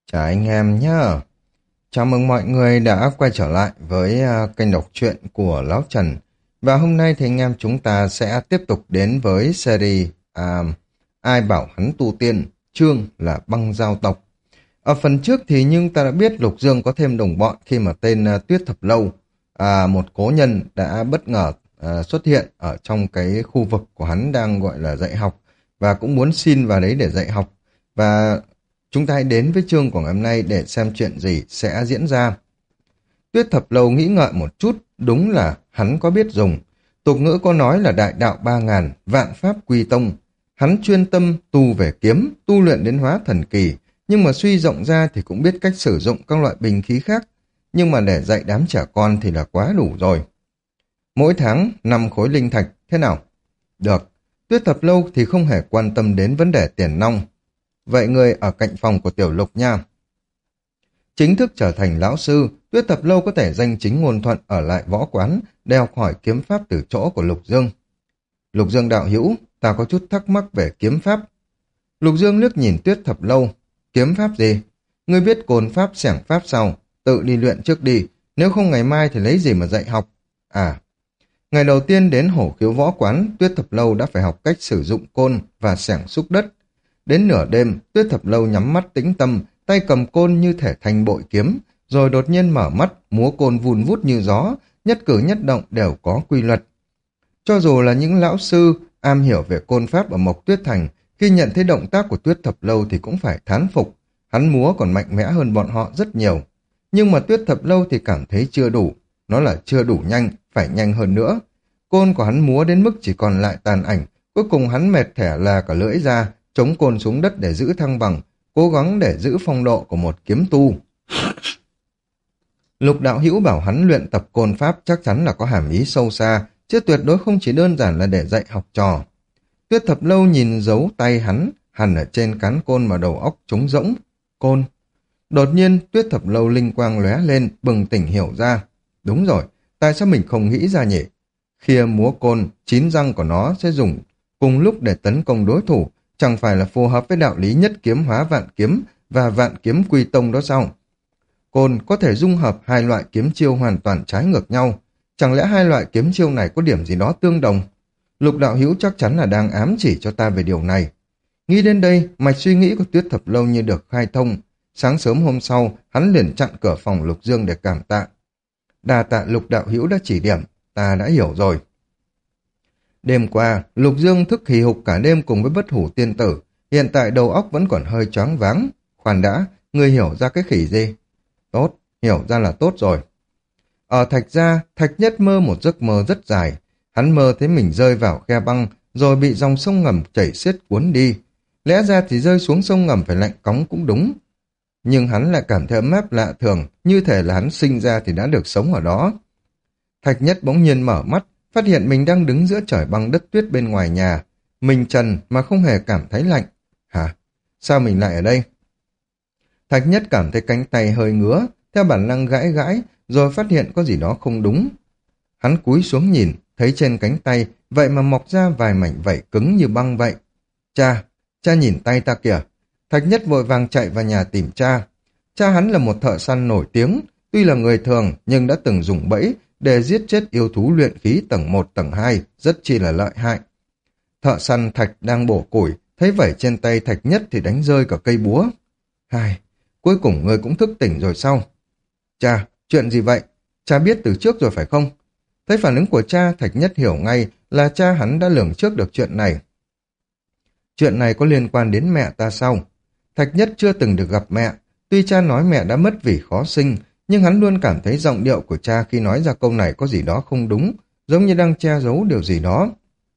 Chào anh em nhá. Chào mừng mọi người đã quay trở lại với kênh đọc truyện của Lão Trần. Và hôm nay thì anh em chúng ta sẽ tiếp tục đến với series Ai bảo hắn tu tiên, chương là băng giao tộc. Ở phần trước thì nhưng ta đã biết Lục Dương có thêm đồng bọn khi mà tên Tuyết Thập Lâu, một cố nhân đã bất ngờ xuất hiện ở trong cái khu vực của hắn đang gọi là dạy học và cũng muốn xin vào đấy để dạy học. Và chúng ta hãy đến với chương của ngày hôm nay để xem chuyện gì sẽ diễn ra. Tuyết Thập Lâu nghĩ ngợi một chút, đúng là hắn có biết dùng. Tục ngữ có nói là đại đạo 3.000, vạn pháp quy tông. Hắn chuyên tâm tu về kiếm, tu luyện đến hóa thần kỳ, nhưng mà suy rộng ra thì cũng biết cách sử dụng các loại binh khí khác. Nhưng mà để dạy đám trẻ con thì là quá đủ rồi. Mỗi tháng 5 khối linh thạch, thế nào? Được. Tuyết Thập Lâu thì không hề quan tâm đến vấn đề tiền nong. Vậy người ở cạnh phòng của Tiểu Lục nha. Chính thức trở thành lão sư, Tuyết Thập Lâu có thể danh chính ngôn thuận ở lại võ quán để học hỏi kiếm pháp từ chỗ của Lục Dương. Lục Dương đạo hữu, ta có chút thắc mắc về kiếm pháp. Lục Dương liếc nhìn Tuyết Thập Lâu. Kiếm pháp gì? Ngươi biết côn pháp xẻng pháp sau, tự đi luyện trước đi, nếu không ngày mai thì lấy gì mà dạy học? À, ngày đầu tiên đến Hổ Khiếu võ quán, Tuyết Thập Lâu đã phải học cách sử dụng côn và xẻng xúc đất. Đến nửa đêm, Tuyết Thập Lâu nhắm mắt tĩnh tâm, tay cầm côn như thể thành bội kiếm, rồi đột nhiên mở mắt, múa côn vun vút như gió, nhất cử nhất động đều có quy luật. Cho dù là những lão sư am hiểu về côn pháp ở Mộc Tuyết Thành, khi nhận thấy động tác của Tuyết Thập Lâu thì cũng phải thán phục, hắn múa còn mạnh mẽ hơn bọn họ rất nhiều. Nhưng mà Tuyết Thập Lâu thì cảm thấy chưa đủ, nó là chưa đủ nhanh, phải nhanh hơn nữa. Côn của hắn múa đến mức chỉ còn lại tàn ảnh, cuối cùng hắn mệt thẻ là cả lưỡi ra, chống côn xuống đất để giữ thăng bằng, cố gắng để giữ phong độ của một kiếm tu. Lục đạo hữu bảo hắn luyện tập côn pháp chắc chắn là có hàm ý sâu xa, chứ tuyệt đối không chỉ đơn giản là để dạy học trò. Tuyết Thập Lâu nhìn dấu tay hắn, hằn ở trên cán côn mà đầu óc trống rỗng. Côn. Đột nhiên Tuyết Thập Lâu linh quang lóe lên, bừng tỉnh hiểu ra. Đúng rồi, tại sao mình không nghĩ ra nhỉ? Khia múa côn, 9 răng của nó sẽ dùng cùng lúc để tấn công đối thủ, chẳng phải là phù hợp với đạo lý nhất kiếm hóa vạn kiếm và vạn kiếm quy tông đó sao? Côn có thể dung hợp hai loại kiếm chiêu hoàn toàn trái ngược nhau. Chẳng lẽ hai loại kiếm chiêu này có điểm gì đó tương đồng? Lục đạo hữu chắc chắn là đang ám chỉ cho ta về điều này. Nghĩ đến đây, mạch suy nghĩ của Tuyết Thập Lâu như được khai thông. Sáng sớm hôm sau, hắn liền chặn cửa phòng Lục Dương để cảm tạ. Đà tạ Lục đạo hữu đã chỉ điểm, ta đã hiểu rồi. Đêm qua, Lục Dương thức hì hục cả đêm cùng với Bất Hủ Tiên Tử, hiện tại đầu óc vẫn còn hơi choáng váng. Khoan đã, ngươi hiểu ra cái khỉ gì? Tốt, hiểu ra là tốt rồi. Ở Thạch Gia, Thạch Nhất mơ một giấc mơ rất dài. Hắn mơ thấy mình rơi vào khe băng, rồi bị dòng sông ngầm chảy xiết cuốn đi. Lẽ ra thì rơi xuống sông ngầm phải lạnh cóng cũng đúng. Nhưng hắn lại cảm thấy ấm áp lạ thường, như thể là hắn sinh ra thì đã được sống ở đó. Thạch Nhất bỗng nhiên mở mắt, phát hiện mình đang đứng giữa trời băng đất tuyết bên ngoài nhà. Mình trần mà không hề cảm thấy lạnh. Hả? Sao mình lại ở đây? Thạch Nhất cảm thấy cánh tay hơi ngứa, theo bản năng gãi gãi, rồi phát hiện có gì đó không đúng. Hắn cúi xuống nhìn, thấy trên cánh tay, vậy mà mọc ra vài mảnh vảy cứng như băng vậy. Cha nhìn tay ta kìa. Thạch Nhất vội vàng chạy vào nhà tìm cha. Cha hắn là một thợ săn nổi tiếng, tuy là người thường nhưng đã từng dùng bẫy để giết chết yêu thú luyện khí tầng 1 tầng 2, rất chi là lợi hại. Thợ săn Thạch đang bổ củi, thấy vảy trên tay Thạch Nhất thì đánh rơi cả cây búa. Cuối cùng ngươi cũng thức tỉnh rồi sao? Cha, chuyện gì vậy? Cha biết từ trước rồi phải không? Thấy phản ứng của cha, Thạch Nhất hiểu ngay là cha hắn đã lường trước được chuyện này. Chuyện này có liên quan đến mẹ ta sao? Thạch Nhất chưa từng được gặp mẹ. Tuy cha nói mẹ đã mất vì khó sinh, nhưng hắn luôn cảm thấy giọng điệu của cha khi nói ra câu này có gì đó không đúng, giống như đang che giấu điều gì đó.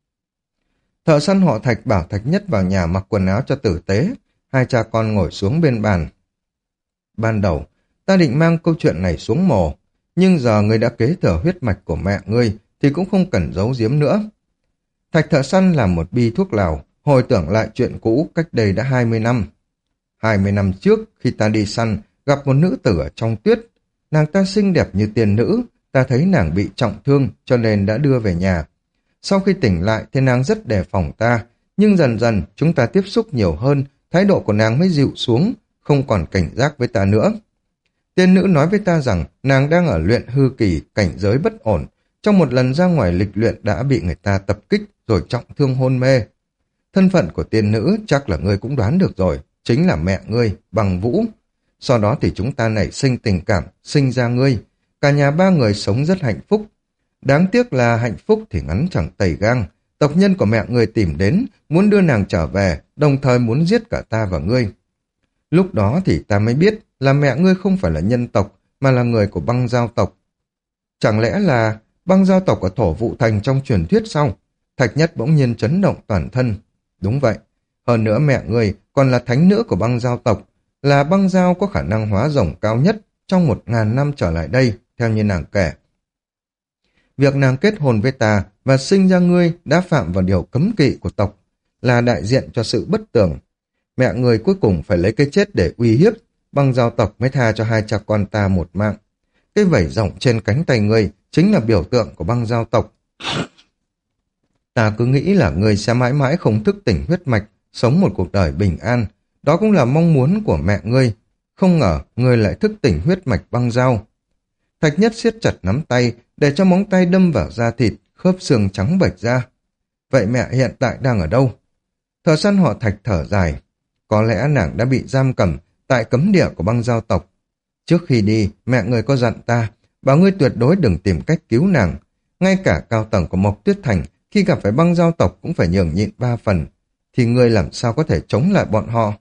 Thợ săn họ Thạch bảo Thạch Nhất vào nhà mặc quần áo cho tử tế. Hai cha con ngồi xuống bên bàn. Ban đầu, ta định mang câu chuyện này xuống mồ, nhưng giờ ngươi đã kế thừa huyết mạch của mẹ ngươi thì cũng không cần giấu giếm nữa. Thạch thợ săn làm một bi thuốc lào, hồi tưởng lại chuyện cũ cách đây đã 20 năm. 20 năm trước, khi ta đi săn, gặp một nữ tử ở trong tuyết. Nàng ta xinh đẹp như tiên nữ, ta thấy nàng bị trọng thương cho nên đã đưa về nhà. Sau khi tỉnh lại thì nàng rất đề phòng ta, nhưng dần dần chúng ta tiếp xúc nhiều hơn, thái độ của nàng mới dịu xuống, không còn cảnh giác với ta nữa. Tiên nữ nói với ta rằng nàng đang ở luyện hư kỳ, cảnh giới bất ổn. Trong một lần ra ngoài lịch luyện đã bị người ta tập kích rồi trọng thương hôn mê. Thân phận của tiên nữ chắc là ngươi cũng đoán được rồi, chính là mẹ ngươi, Bằng Vũ. Sau đó thì chúng ta nảy sinh tình cảm, sinh ra ngươi. Cả nhà ba người sống rất hạnh phúc. Đáng tiếc là hạnh phúc thì ngắn chẳng tày gang. Tộc nhân của mẹ ngươi tìm đến, muốn đưa nàng trở về, đồng thời muốn giết cả ta và ngươi. Lúc đó thì ta mới biết là mẹ ngươi không phải là nhân tộc, mà là người của Băng Giao tộc. Chẳng lẽ là Băng Giao tộc ở Thổ Vụ Thành trong truyền thuyết sao? Thạch Nhất bỗng nhiên chấn động toàn thân. Đúng vậy. Hơn nữa mẹ ngươi còn là thánh nữ của Băng Giao tộc, là Băng Giao có khả năng hóa rồng cao nhất trong 1000 năm trở lại đây, theo như nàng kể. Việc nàng kết hôn với ta và sinh ra ngươi đã phạm vào điều cấm kỵ của tộc, là đại diện cho sự bất tường. Mẹ ngươi cuối cùng phải lấy cái chết để uy hiếp, Băng Giao tộc mới tha cho hai cha con ta một mạng. Cái vảy rồng trên cánh tay ngươi chính là biểu tượng của Băng Giao tộc. Ta cứ nghĩ là ngươi sẽ mãi mãi không thức tỉnh huyết mạch, sống một cuộc đời bình an. Đó cũng là mong muốn của mẹ ngươi. Không ngờ ngươi lại thức tỉnh huyết mạch Băng Giao. Thạch Nhất siết chặt nắm tay, để cho móng tay đâm vào da thịt, khớp xương trắng bệch ra. Vậy mẹ hiện tại đang ở đâu? Thợ săn họ Thạch thở dài. Có lẽ nàng đã bị giam cầm tại cấm địa của Băng Giao tộc. Trước khi đi, mẹ ngươi có dặn ta, bảo ngươi tuyệt đối đừng tìm cách cứu nàng. Ngay cả cao tầng của Mộc Tuyết Thành, khi gặp phải Băng Giao tộc cũng phải nhường nhịn 3 phần. Thì ngươi làm sao có thể chống lại bọn họ?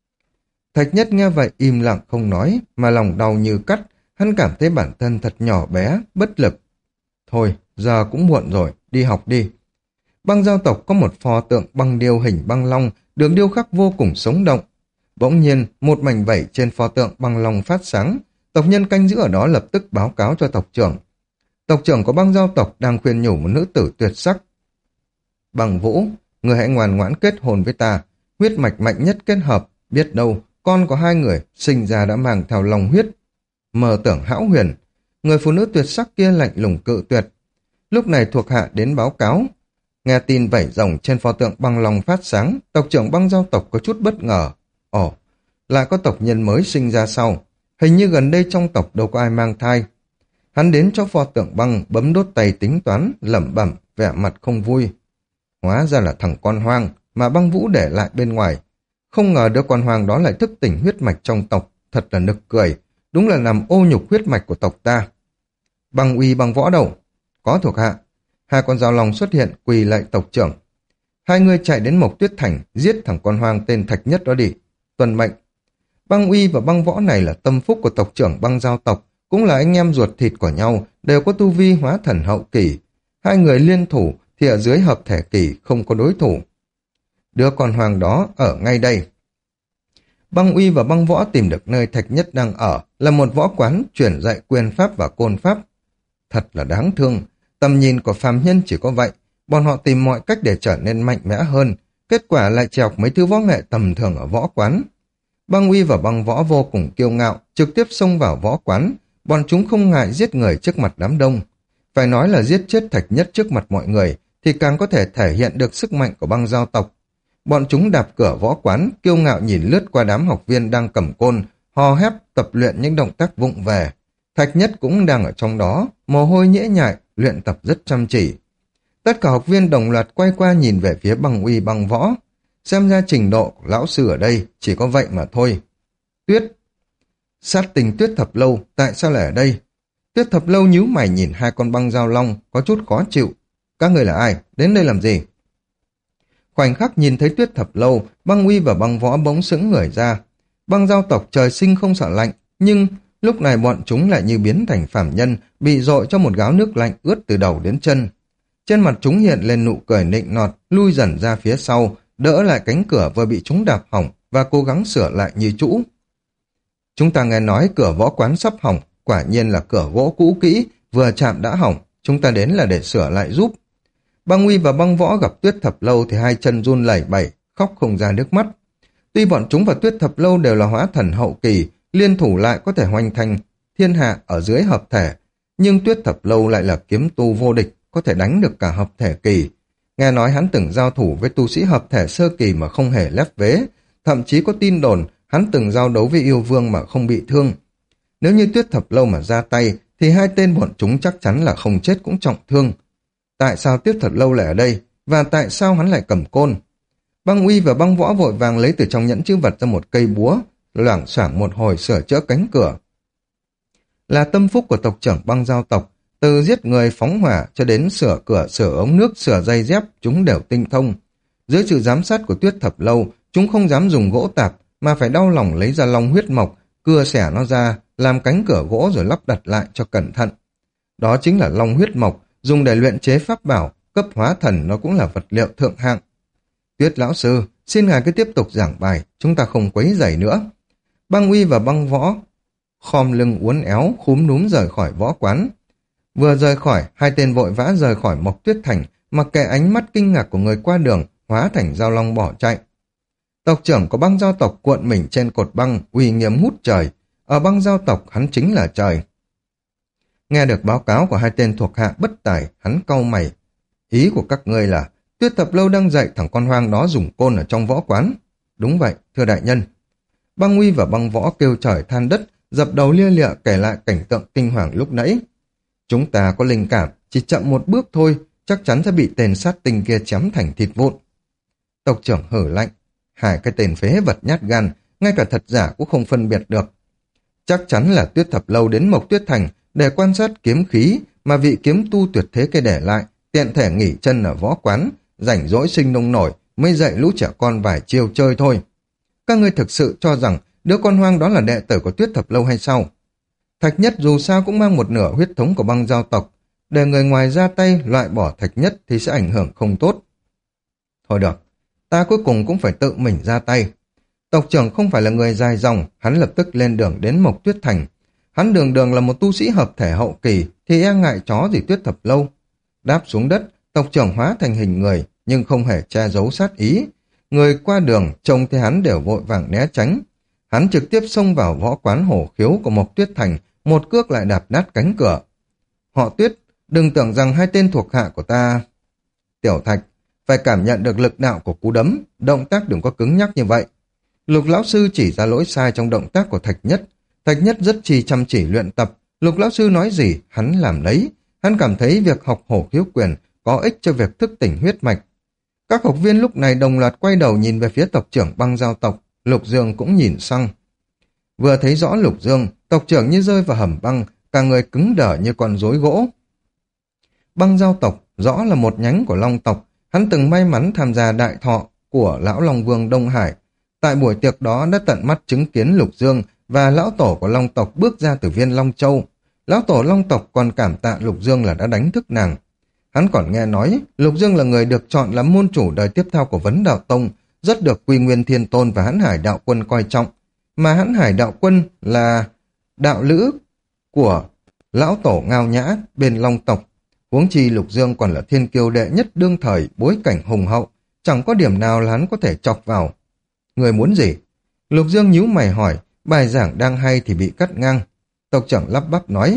Thạch Nhất nghe vậy im lặng không nói, mà lòng đau như cắt. Hắn cảm thấy bản thân thật nhỏ bé, bất lực. Thôi, giờ cũng muộn rồi, đi học đi. Băng Giao tộc có một pho tượng băng điêu hình băng long, được điêu khắc vô cùng sống động. Bỗng nhiên, một mảnh vảy trên pho tượng băng long phát sáng. Tộc nhân canh giữ ở đó lập tức báo cáo cho tộc trưởng. Tộc trưởng của Băng Giao tộc đang khuyên nhủ một nữ tử tuyệt sắc. Bằng Vũ, người hãy ngoan ngoãn kết hôn với ta. Huyết mạch mạnh nhất kết hợp, biết đâu, con của hai người sinh ra đã mang theo lòng huyết. Mơ tưởng hão huyền, người phụ nữ tuyệt sắc kia lạnh lùng cự tuyệt. Lúc này thuộc hạ đến báo cáo. Nghe tin vảy rồng trên pho tượng băng long phát sáng, tộc trưởng Băng Giao tộc có chút bất ngờ. Ồ, lại có tộc nhân mới sinh ra sau. Hình như gần đây trong tộc đâu có ai mang thai. Hắn đến cho pho tượng băng, bấm đốt tay tính toán, lẩm bẩm, vẻ mặt không vui. Hóa ra là thằng con hoang mà Băng Vũ để lại bên ngoài. Không ngờ đứa con hoang đó lại thức tỉnh huyết mạch trong tộc, thật là nực cười. Đúng là làm ô nhục huyết mạch của tộc ta. Băng Uy Băng Võ đâu? Có thuộc hạ. Hai con dao long xuất hiện quỳ lạy tộc trưởng. Hai người chạy đến Mộc Tuyết Thành, giết thằng con hoang tên Thạch Nhất đó đi. Tuân mệnh. Băng Uy và Băng Võ này là tâm phúc của tộc trưởng Băng Giao tộc, cũng là anh em ruột thịt của nhau, đều có tu vi hóa thần hậu kỳ. Hai người liên thủ thì ở dưới hợp thể kỳ không có đối thủ. Đứa con hoang đó ở ngay đây. Băng Uy và Băng Võ tìm được nơi Thạch Nhất đang ở, là một võ quán truyền dạy quyền pháp và côn pháp. Thật là đáng thương, tầm nhìn của phàm nhân chỉ có vậy, bọn họ tìm mọi cách để trở nên mạnh mẽ hơn, kết quả lại chọc mấy thứ võ nghệ tầm thường ở võ quán. Băng Uy và Băng Võ vô cùng kiêu ngạo, trực tiếp xông vào võ quán, bọn chúng không ngại giết người trước mặt đám đông. Phải nói là giết chết Thạch Nhất trước mặt mọi người, thì càng có thể thể hiện được sức mạnh của Băng Giao tộc. Bọn chúng đạp cửa võ quán, kiêu ngạo nhìn lướt qua đám học viên đang cầm côn, hò hét tập luyện những động tác vụng về. Thạch Nhất cũng đang ở trong đó, mồ hôi nhễ nhại, luyện tập rất chăm chỉ. Tất cả học viên đồng loạt quay qua nhìn về phía Băng Uy Băng Võ. Xem ra trình độ của lão sư ở đây chỉ có vậy mà thôi. Tuyết. Sát tình Tuyết Thập Lâu, tại sao lại ở đây? Tuyết Thập Lâu nhíu mày nhìn hai con băng giao long, có chút khó chịu. Các người là ai? Đến đây làm gì? Khoảnh khắc nhìn thấy Tuyết Thập Lâu, Băng Uy và Băng Võ bỗng sững người ra. Băng Giao tộc trời sinh không sợ lạnh, nhưng lúc này bọn chúng lại như biến thành phàm nhân, bị dội cho một gáo nước lạnh ướt từ đầu đến chân. Trên mặt chúng hiện lên nụ cười nịnh nọt, lui dần ra phía sau, đỡ lại cánh cửa vừa bị chúng đạp hỏng và cố gắng sửa lại như cũ. Chúng ta nghe nói cửa võ quán sắp hỏng, quả nhiên là cửa gỗ cũ kỹ, vừa chạm đã hỏng, chúng ta đến là để sửa lại giúp. Băng Uy và Băng Võ gặp Tuyết Thập Lâu thì hai chân run lẩy bẩy, khóc không ra nước mắt. Tuy bọn chúng và Tuyết Thập Lâu đều là hóa thần hậu kỳ, liên thủ lại có thể hoành thành thiên hạ ở dưới hợp thể, nhưng Tuyết Thập Lâu lại là kiếm tu vô địch, có thể đánh được cả hợp thể kỳ. Nghe nói hắn từng giao thủ với tu sĩ hợp thể sơ kỳ mà không hề lép vế, thậm chí có tin đồn hắn từng giao đấu với yêu vương mà không bị thương. Nếu như Tuyết Thập Lâu mà ra tay, thì hai tên bọn chúng chắc chắn là không chết cũng trọng thương. Tại sao Tuyết Thập Lâu lại ở đây? Và tại sao hắn lại cầm côn? Băng Uy và Băng Võ vội vàng lấy từ trong nhẫn chữ vật ra một cây búa, loảng xoảng một hồi sửa chữa cánh cửa. Là tâm phúc của tộc trưởng Băng Giao tộc, từ giết người phóng hỏa cho đến sửa cửa, sửa ống nước, sửa dây dép, chúng đều tinh thông. Dưới sự giám sát của Tuyết Thập Lâu, chúng không dám dùng gỗ tạp, mà phải đau lòng lấy ra long huyết mộc, cưa xẻ nó ra, làm cánh cửa gỗ rồi lắp đặt lại cho cẩn thận. Đó chính là long huyết mộc, dùng để luyện chế pháp bảo, cấp hóa thần nó cũng là vật liệu thượng hạng. Tuyết lão sư, xin ngài cứ tiếp tục giảng bài, chúng ta không quấy rầy nữa. Băng Uy và Băng Võ khom lưng uốn éo, khúm núm rời khỏi võ quán. Vừa rời khỏi, hai tên vội vã rời khỏi Mộc Tuyết Thành, mặc kệ ánh mắt kinh ngạc của người qua đường, hóa thành dao long bỏ chạy. Tộc trưởng của Băng Giao tộc cuộn mình trên cột băng, uy nghiêm hút trời. Ở Băng Giao tộc hắn chính là trời. Nghe được báo cáo của hai tên thuộc hạ bất tài, hắn cau mày. Ý của các ngươi là Tuyết Thập Lâu đang dạy thằng con hoang đó dùng côn ở trong võ quán. Đúng vậy, thưa đại nhân. Băng Uy và Băng Võ kêu trời than đất, dập đầu lia lịa kể lại cảnh tượng kinh hoàng lúc nãy. Chúng ta có linh cảm, chỉ chậm một bước thôi, chắc chắn sẽ bị tên sát tinh kia chém thành thịt vụn. Tộc trưởng hử lạnh, hai cái tên phế vật nhát gan, ngay cả thật giả cũng không phân biệt được. Chắc chắn là Tuyết Thập Lâu đến Mộc Tuyết Thành để quan sát kiếm khí mà vị kiếm tu tuyệt thế kia để lại, tiện thể nghỉ chân ở võ quán, rảnh rỗi sinh nông nổi mới dạy lũ trẻ con vài chiêu chơi thôi. Các ngươi thực sự cho rằng đứa con hoang đó là đệ tử của Tuyết Thập Lâu hay sao? Thạch Nhất dù sao cũng mang một nửa huyết thống của Băng Giao tộc, để người ngoài ra tay loại bỏ Thạch Nhất thì sẽ ảnh hưởng không tốt. Thôi được, ta cuối cùng cũng phải tự mình ra tay. Tộc trưởng không phải là người dài dòng, hắn lập tức lên đường đến Mộc Tuyết Thành. Hắn đường đường là một tu sĩ hợp thể hậu kỳ, thì e ngại chó gì Tuyết Thập Lâu. Đáp xuống đất, tộc trưởng hóa thành hình người, nhưng không hề che giấu sát ý. Người qua đường trông thấy hắn đều vội vàng né tránh. Hắn trực tiếp xông vào võ quán hổ khiếu của Mộc Tuyết Thành, một cước lại đạp nát cánh cửa. Họ Tuyết, đừng tưởng rằng hai tên thuộc hạ của ta... Tiểu Thạch, phải cảm nhận được lực đạo của cú đấm, động tác đừng có cứng nhắc như vậy. Lục lão sư chỉ ra lỗi sai trong động tác của Thạch Nhất. Thạch Nhất rất chăm chỉ luyện tập, Lục lão sư nói gì, hắn làm lấy. Hắn cảm thấy việc học hổ khiếu quyền có ích cho việc thức tỉnh huyết mạch. Các học viên lúc này đồng loạt quay đầu nhìn về phía tộc trưởng Băng Giao tộc, Lục Dương cũng nhìn sang. Vừa thấy rõ Lục Dương, tộc trưởng như rơi vào hầm băng, cả người cứng đờ như con rối gỗ. Băng Giao tộc rõ là một nhánh của Long tộc, hắn từng may mắn tham gia đại thọ của lão Long Vương Đông Hải. Tại buổi tiệc đó đã tận mắt chứng kiến Lục Dương và lão tổ của Long tộc bước ra từ viên Long Châu. Lão tổ Long tộc còn cảm tạ Lục Dương là đã đánh thức nàng. Hắn còn nghe nói Lục Dương là người được chọn làm môn chủ đời tiếp theo của Vấn Đạo Tông, rất được Quy Nguyên Thiên Tôn và Hãn Hải Đạo Quân coi trọng. Mà Hãn Hải Đạo Quân là đạo lữ của lão tổ Ngao Nhã bên Long tộc. Huống chi Lục Dương còn là thiên kiêu đệ nhất đương thời, bối cảnh hùng hậu, chẳng có điểm nào là hắn có thể chọc vào. Người muốn gì? Lục Dương nhíu mày hỏi, bài giảng đang hay thì bị cắt ngang. Tộc trưởng lắp bắp nói,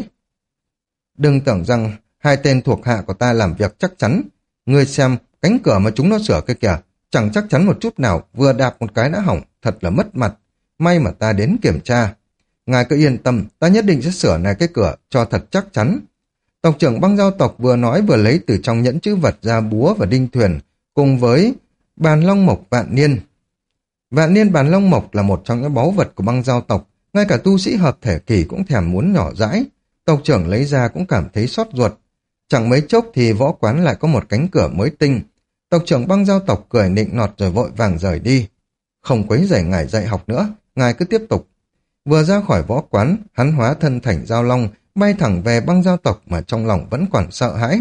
đừng tưởng rằng hai tên thuộc hạ của ta làm việc chắc chắn. Ngươi xem, cánh cửa mà chúng nó sửa kia kìa, chẳng chắc chắn một chút nào, vừa đạp một cái đã hỏng, thật là mất mặt. May mà ta đến kiểm tra. Ngài cứ yên tâm, ta nhất định sẽ sửa này cái cửa cho thật chắc chắn. Tộc trưởng Băng Giao tộc vừa nói vừa lấy từ trong nhẫn chữ vật ra búa và đinh thuyền, cùng với bàn long mộc vạn niên. Vạn niên bàn long mộc là một trong những báu vật của Băng Giao tộc, ngay cả tu sĩ hợp thể kỳ cũng thèm muốn nhỏ dãi. Tộc trưởng lấy ra cũng cảm thấy xót ruột. Chẳng mấy chốc thì võ quán lại có một cánh cửa mới tinh. Tộc trưởng Băng Giao tộc cười nịnh nọt rồi vội vàng rời đi. Không quấy rầy ngài dạy học nữa, ngài cứ tiếp tục. Vừa ra khỏi võ quán, hắn hóa thân thành Giao Long, bay thẳng về Băng Giao tộc mà trong lòng vẫn còn sợ hãi.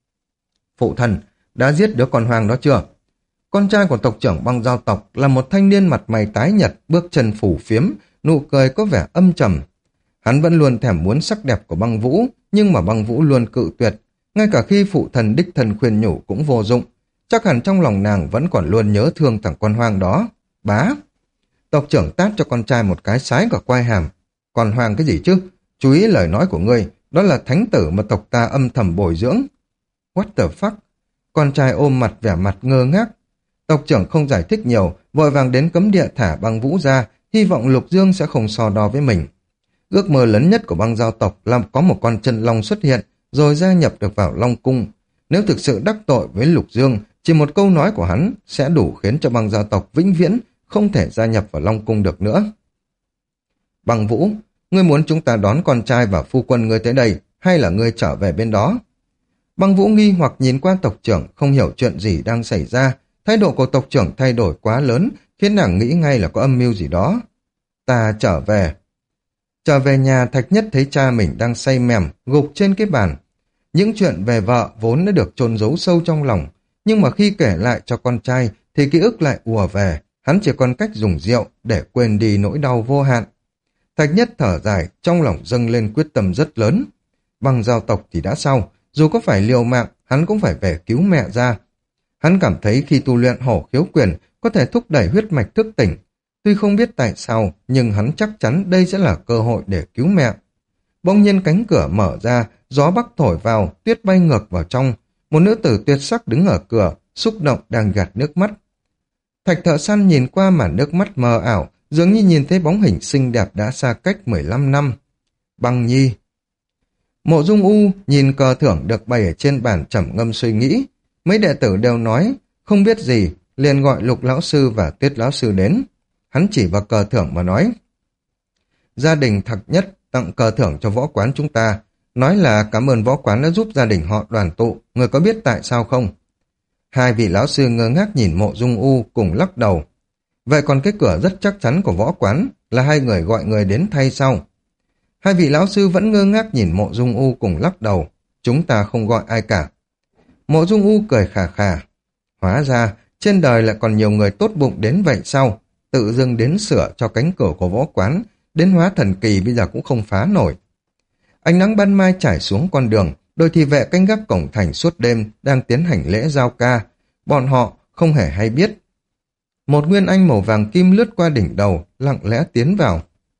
Phụ thần, đã giết đứa con hoang đó chưa? Con trai của tộc trưởng Băng Giao tộc là một thanh niên mặt mày tái nhật, bước chân phủ phiếm, nụ cười có vẻ âm trầm. Hắn vẫn luôn thèm muốn sắc đẹp của Băng Vũ, nhưng mà Băng Vũ luôn cự tuyệt. Ngay cả khi phụ thần đích thân khuyên nhủ cũng vô dụng. Chắc hẳn trong lòng nàng vẫn còn luôn nhớ thương thằng con hoang đó. Bá! Tộc trưởng tát cho con trai một cái sái cả quai hàm. Con hoang cái gì chứ? Chú ý lời nói của ngươi, đó là thánh tử mà tộc ta âm thầm bồi dưỡng. What the fuck? Con trai ôm mặt vẻ mặt ngơ ngác. Tộc trưởng không giải thích nhiều, vội vàng đến cấm địa thả Băng Vũ ra, hy vọng Lục Dương sẽ không so đo với mình. Ước mơ lớn nhất của băng giao tộc là có một con chân long xuất hiện, rồi gia nhập được vào Long Cung. Nếu thực sự đắc tội với Lục Dương, chỉ một câu nói của hắn sẽ đủ khiến cho băng giao tộc vĩnh viễn không thể gia nhập vào Long Cung được nữa. Băng Vũ, ngươi muốn chúng ta đón con trai và phu quân ngươi tới đây, hay là ngươi trở về bên đó? Băng Vũ nghi hoặc nhìn qua tộc trưởng, không hiểu chuyện gì đang xảy ra. Thái độ của tộc trưởng thay đổi quá lớn, khiến nàng nghĩ ngay là có âm mưu gì đó. Ta trở về. Trở về nhà, Thạch Nhất thấy cha mình đang say mềm, gục trên cái bàn. Những chuyện về vợ vốn đã được chôn giấu sâu trong lòng, nhưng mà khi kể lại cho con trai thì ký ức lại ùa về, hắn chỉ còn cách dùng rượu để quên đi nỗi đau vô hạn. Thạch Nhất thở dài, trong lòng dâng lên quyết tâm rất lớn. Băng giao tộc thì đã sao, dù có phải liều mạng, hắn cũng phải về cứu mẹ ra. Hắn cảm thấy khi tu luyện hổ khiếu quyền có thể thúc đẩy huyết mạch thức tỉnh. Tuy không biết tại sao, nhưng hắn chắc chắn đây sẽ là cơ hội để cứu mẹ. Bỗng nhiên cánh cửa mở ra, gió bắc thổi vào, tuyết bay ngược vào trong. Một nữ tử tuyệt sắc đứng ở cửa, xúc động đang gạt nước mắt. Thạch Thợ Săn nhìn qua màn nước mắt mờ ảo, dường như nhìn thấy bóng hình xinh đẹp đã xa cách 15 năm. Băng Nhi. Mộ Dung U nhìn cờ thưởng được bày ở trên bàn trầm ngâm suy nghĩ. Mấy đệ tử đều nói, không biết gì, liền gọi Lục lão sư và Tuyết lão sư đến. Hắn chỉ vào cờ thưởng mà nói. Gia đình Thạch Nhất tặng cờ thưởng cho võ quán chúng ta, nói là cảm ơn võ quán đã giúp gia đình họ đoàn tụ, người có biết tại sao không? Hai vị lão sư ngơ ngác nhìn Mộ Dung U cùng lắc đầu. Vậy còn cái cửa rất chắc chắn của võ quán là hai người gọi người đến thay sau. Hai vị lão sư vẫn ngơ ngác nhìn Mộ Dung U cùng lắc đầu. Chúng ta không gọi ai cả. Mộ Dung U cười khà khà. Hóa ra, trên đời lại còn nhiều người tốt bụng đến vậy sao? Tự dưng đến sửa cho cánh cửa của võ quán, đến hóa thần kỳ bây giờ cũng không phá nổi. Ánh nắng ban mai trải xuống con đường, đôi thị vệ canh gác cổng thành suốt đêm đang tiến hành lễ giao ca. Bọn họ không hề hay biết. Một nguyên anh màu vàng kim lướt qua đỉnh đầu, lặng lẽ tiến vào.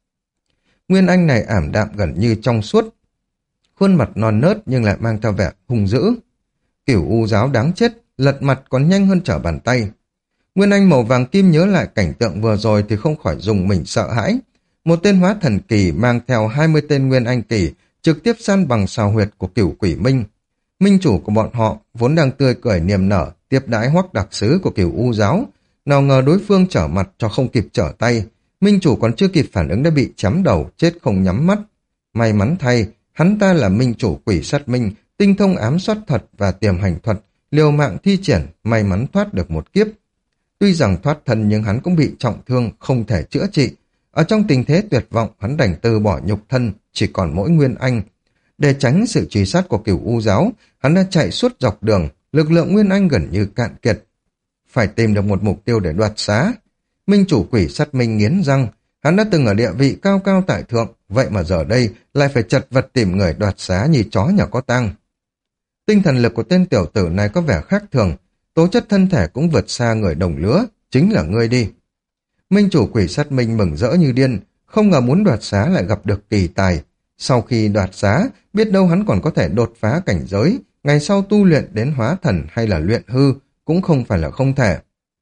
Nguyên anh này ảm đạm gần như trong suốt. Khuôn mặt non nớt nhưng lại mang theo vẻ hung dữ. Kiểu u giáo đáng chết, lật mặt còn nhanh hơn trở bàn tay. Nguyên anh màu vàng kim nhớ lại cảnh tượng vừa rồi thì không khỏi dùng mình sợ hãi. Một tên hóa thần kỳ mang theo 20 tên nguyên anh kỳ trực tiếp san bằng sào huyệt của Cửu Quỷ Minh. Minh chủ của bọn họ vốn đang tươi cười niềm nở tiếp đãi Hoắc đặc sứ của Cửu U giáo, nào ngờ đối phương trở mặt cho không kịp trở tay. Minh chủ còn chưa kịp phản ứng đã bị chém đầu, chết không nhắm mắt. May mắn thay, hắn ta là minh chủ Quỷ Sát Minh, tinh thông ám sát thuật và tiềm hành thuật, liều mạng thi triển, may mắn thoát được một kiếp. Tuy rằng thoát thân nhưng hắn cũng bị trọng thương, không thể chữa trị. Ở trong tình thế tuyệt vọng, hắn đành từ bỏ nhục thân, chỉ còn mỗi nguyên anh. Để tránh sự truy sát của Cửu U giáo, hắn đã chạy suốt dọc đường, lực lượng nguyên anh gần như cạn kiệt. Phải tìm được một mục tiêu để đoạt xá. Minh chủ Quỷ Sát Minh nghiến răng, hắn đã từng ở địa vị cao cao tại thượng, vậy mà giờ đây lại phải chật vật tìm người đoạt xá như chó nhà có tang. Tinh thần lực của tên tiểu tử này có vẻ khác thường, tố chất thân thể cũng vượt xa người đồng lứa, chính là ngươi đi. Minh chủ Quỷ Sát Minh mừng rỡ như điên, không ngờ muốn đoạt xá lại gặp được kỳ tài. Sau khi đoạt xá, biết đâu hắn còn có thể đột phá cảnh giới, ngày sau tu luyện đến hóa thần hay là luyện hư, cũng không phải là không thể.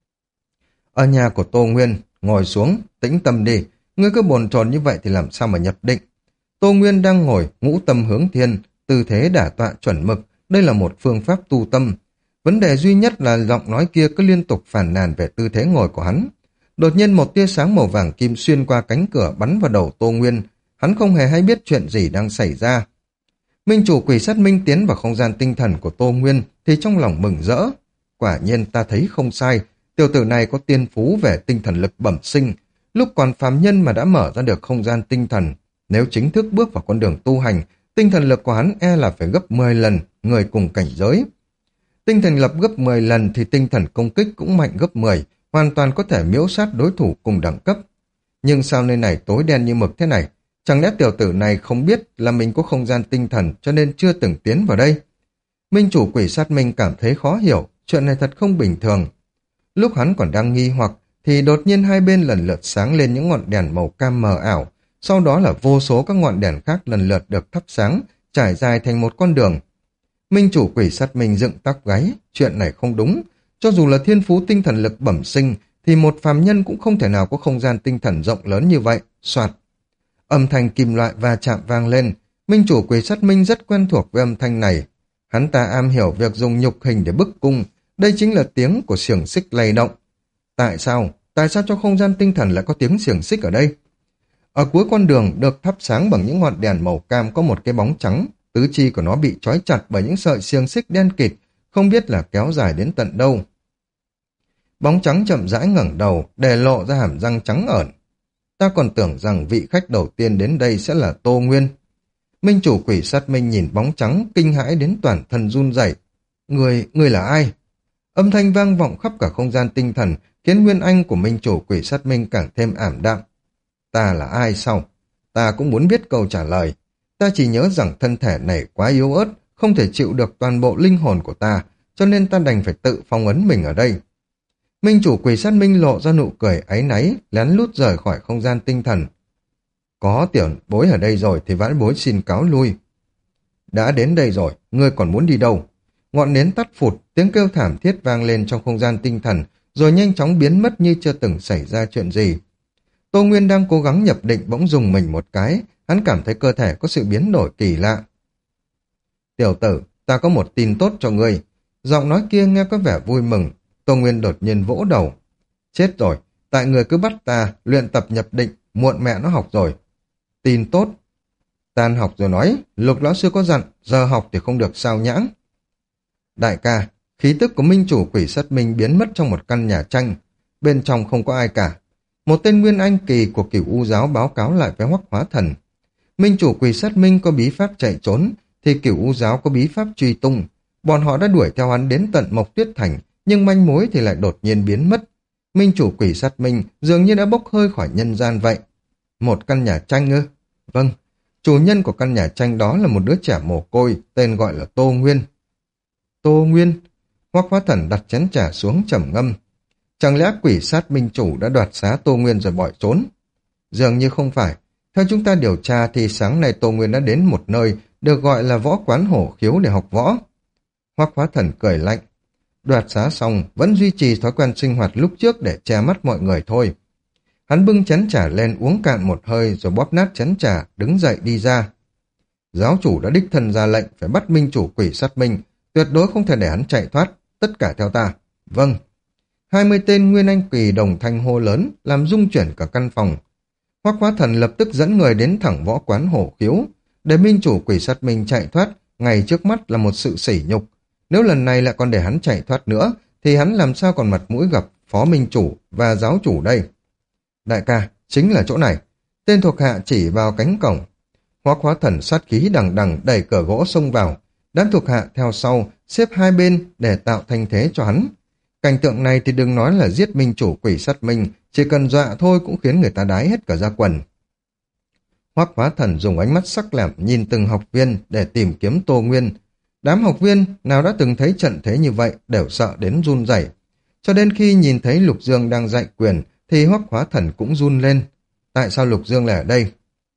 Ở nhà của Tô Nguyên, ngồi xuống, tĩnh tâm đi, ngươi cứ bồn chồn như vậy thì làm sao mà nhập định. Tô Nguyên đang ngồi, ngũ tâm hướng thiên, tư thế đả tọa chuẩn mực, đây là một phương pháp tu tâm. Vấn đề duy nhất là giọng nói kia cứ liên tục phàn nàn về tư thế ngồi của hắn. Đột nhiên một tia sáng màu vàng kim xuyên qua cánh cửa bắn vào đầu Tô Nguyên, hắn không hề hay biết chuyện gì đang xảy ra. Minh chủ Quỷ Sát Minh tiến vào không gian tinh thần của Tô Nguyên thì trong lòng mừng rỡ. Quả nhiên ta thấy không sai, tiểu tử này có tiên phú về tinh thần lực bẩm sinh, lúc còn phàm nhân mà đã mở ra được không gian tinh thần. Nếu chính thức bước vào con đường tu hành, tinh thần lực của hắn e là phải gấp 10 lần người cùng cảnh giới. Tinh thần lực gấp 10 lần thì tinh thần công kích cũng mạnh gấp 10, hoàn toàn có thể miễu sát đối thủ cùng đẳng cấp. Nhưng sao nơi này tối đen như mực thế này? Chẳng lẽ tiểu tử này không biết là mình có không gian tinh thần cho nên chưa từng tiến vào đây? Minh chủ Quỷ Sát Minh cảm thấy khó hiểu, chuyện này thật không bình thường. Lúc hắn còn đang nghi hoặc thì đột nhiên hai bên lần lượt sáng lên những ngọn đèn màu cam mờ ảo, sau đó là vô số các ngọn đèn khác lần lượt được thắp sáng, trải dài thành một con đường. Minh chủ Quỷ Sát Minh dựng tóc gáy, chuyện này không đúng. Cho dù là thiên phú tinh thần lực bẩm sinh thì một phàm nhân cũng không thể nào có không gian tinh thần rộng lớn như vậy. Soạt. Âm thanh kim loại va chạm vang lên. Minh chủ Quỷ Sát Minh rất quen thuộc với âm thanh này. Hắn ta am hiểu việc dùng nhục hình để bức cung. Đây chính là tiếng của xiềng xích lay động. Tại sao? Tại sao cho không gian tinh thần lại có tiếng xiềng xích ở đây? Ở cuối con đường được thắp sáng bằng những ngọn đèn màu cam có một cái bóng trắng. Tứ chi của nó bị trói chặt bởi những sợi xiềng xích đen kịt, không biết là kéo dài đến tận đâu. Bóng trắng chậm rãi ngẩng đầu, để lộ ra hàm răng trắng ởn. Ta còn tưởng rằng vị khách đầu tiên đến đây sẽ là Tô Nguyên. Minh chủ Quỷ Sát Minh nhìn bóng trắng, kinh hãi đến toàn thân run rẩy. Người là ai? Âm thanh vang vọng khắp cả không gian tinh thần, khiến nguyên anh của Minh chủ Quỷ Sát Minh càng thêm ảm đạm. Ta là ai sao? Ta cũng muốn biết câu trả lời. Ta chỉ nhớ rằng thân thể này quá yếu ớt, không thể chịu được toàn bộ linh hồn của ta, cho nên ta đành phải tự phong ấn mình ở đây. Minh chủ Quỷ Sát Minh lộ ra nụ cười áy náy, lén lút rời khỏi không gian tinh thần. Có tiểu bối ở đây rồi thì vãn bối xin cáo lui. Đã đến đây rồi, ngươi còn muốn đi đâu? Ngọn nến tắt phụt, tiếng kêu thảm thiết vang lên trong không gian tinh thần, rồi nhanh chóng biến mất như chưa từng xảy ra chuyện gì. Tô Nguyên đang cố gắng nhập định bỗng dùng mình một cái, hắn cảm thấy cơ thể có sự biến đổi kỳ lạ. Tiểu tử, ta có một tin tốt cho ngươi. Giọng nói kia nghe có vẻ vui mừng. Tô Nguyên đột nhiên vỗ đầu. Chết rồi, tại người cứ bắt ta luyện tập nhập định, muộn mẹ nó học rồi. Tin tốt. Tan học rồi nói, Lục lão sư có dặn, giờ học thì không được sao nhãng. Đại ca, khí tức của Minh chủ Quỷ Sát Minh biến mất trong một căn nhà tranh. Bên trong không có ai cả. Một tên nguyên anh kỳ của Cửu U giáo báo cáo lại với Hoắc Hóa Thần. Minh chủ Quỷ Sát Minh có bí pháp chạy trốn, thì Cửu U giáo có bí pháp truy tung. Bọn họ đã đuổi theo hắn đến tận Mộc Tuyết Thành, nhưng manh mối thì lại đột nhiên biến mất. Minh chủ Quỷ Sát Minh dường như đã bốc hơi khỏi nhân gian vậy. Một căn nhà tranh ư? Vâng, chủ nhân của căn nhà tranh đó là một đứa trẻ mồ côi, tên gọi là Tô Nguyên. Tô Nguyên? Hoắc Hóa Thần đặt chén trà xuống trầm ngâm. Chẳng lẽ Quỷ Sát Minh chủ đã đoạt xá Tô Nguyên rồi bỏ trốn? Dường như không phải. Theo chúng ta điều tra thì sáng nay Tô Nguyên đã đến một nơi được gọi là võ quán hổ khiếu để học võ. Hoắc Hóa Thần cười lạnh. Đoạt xá xong vẫn duy trì thói quen sinh hoạt lúc trước để che mắt mọi người thôi. Hắn bưng chén trà lên uống cạn một hơi rồi bóp nát chén trà, đứng dậy đi ra. Giáo chủ đã đích thân ra lệnh phải bắt Minh chủ Quỷ Sát Minh, tuyệt đối không thể để hắn chạy thoát, tất cả theo ta. Vâng. 20 tên nguyên anh kỳ đồng thanh hô lớn, làm rung chuyển cả căn phòng. Hoắc Hóa Thần lập tức dẫn người đến thẳng võ quán hổ khiếu, để Minh chủ Quỷ Sát Minh chạy thoát, ngay trước mắt là một sự sỉ nhục. Nếu lần này lại còn để hắn chạy thoát nữa, thì hắn làm sao còn mặt mũi gặp phó minh chủ và giáo chủ đây? Đại ca, chính là chỗ này. Tên thuộc hạ chỉ vào cánh cổng. Hoắc Hóa Thần sát khí đằng đằng đẩy cửa gỗ xông vào. Đám thuộc hạ theo sau, xếp hai bên để tạo thành thế cho hắn. Cảnh tượng này thì đừng nói là giết Minh chủ Quỷ Sát Minh, chỉ cần dọa thôi cũng khiến người ta đái hết cả da quần. Hoắc Hóa Thần dùng ánh mắt sắc lẹm nhìn từng học viên để tìm kiếm Tô Nguyên. Đám học viên nào đã từng thấy trận thế như vậy đều sợ đến run rẩy. Cho đến khi nhìn thấy Lục Dương đang dạy quyền thì Hoắc Hóa Thần cũng run lên. Tại sao Lục Dương lại ở đây?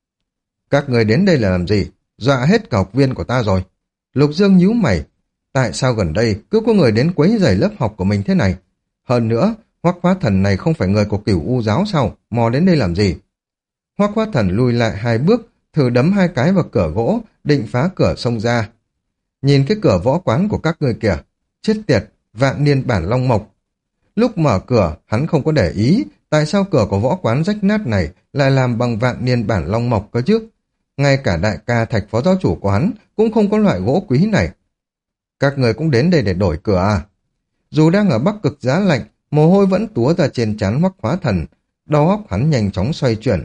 Các người đến đây là làm gì? Dọa hết cả học viên của ta rồi. Lục Dương nhíu mày. Tại sao gần đây cứ có người đến quấy rầy lớp học của mình thế này? Hơn nữa, Hoắc Hóa Thần này không phải người của Cửu U giáo sao? Mò đến đây làm gì? Hoắc Hóa Thần lùi lại 2 bước, thử đấm 2 cái vào cửa gỗ, định phá cửa xông ra. Nhìn cái cửa võ quán của các người kìa. Chết tiệt, vạn niên bản long mộc. Lúc mở cửa, hắn không có để ý tại sao cửa của võ quán rách nát này lại làm bằng vạn niên bản long mộc cơ chứ. Ngay cả đại ca Thạch phó giáo chủ của hắn cũng không có loại gỗ quý này. Các người cũng đến đây để đổi cửa à? Dù đang ở Bắc Cực giá lạnh, mồ hôi vẫn túa ra trên trán Hoắc Hóa Thần, đầu óc hắn nhanh chóng xoay chuyển.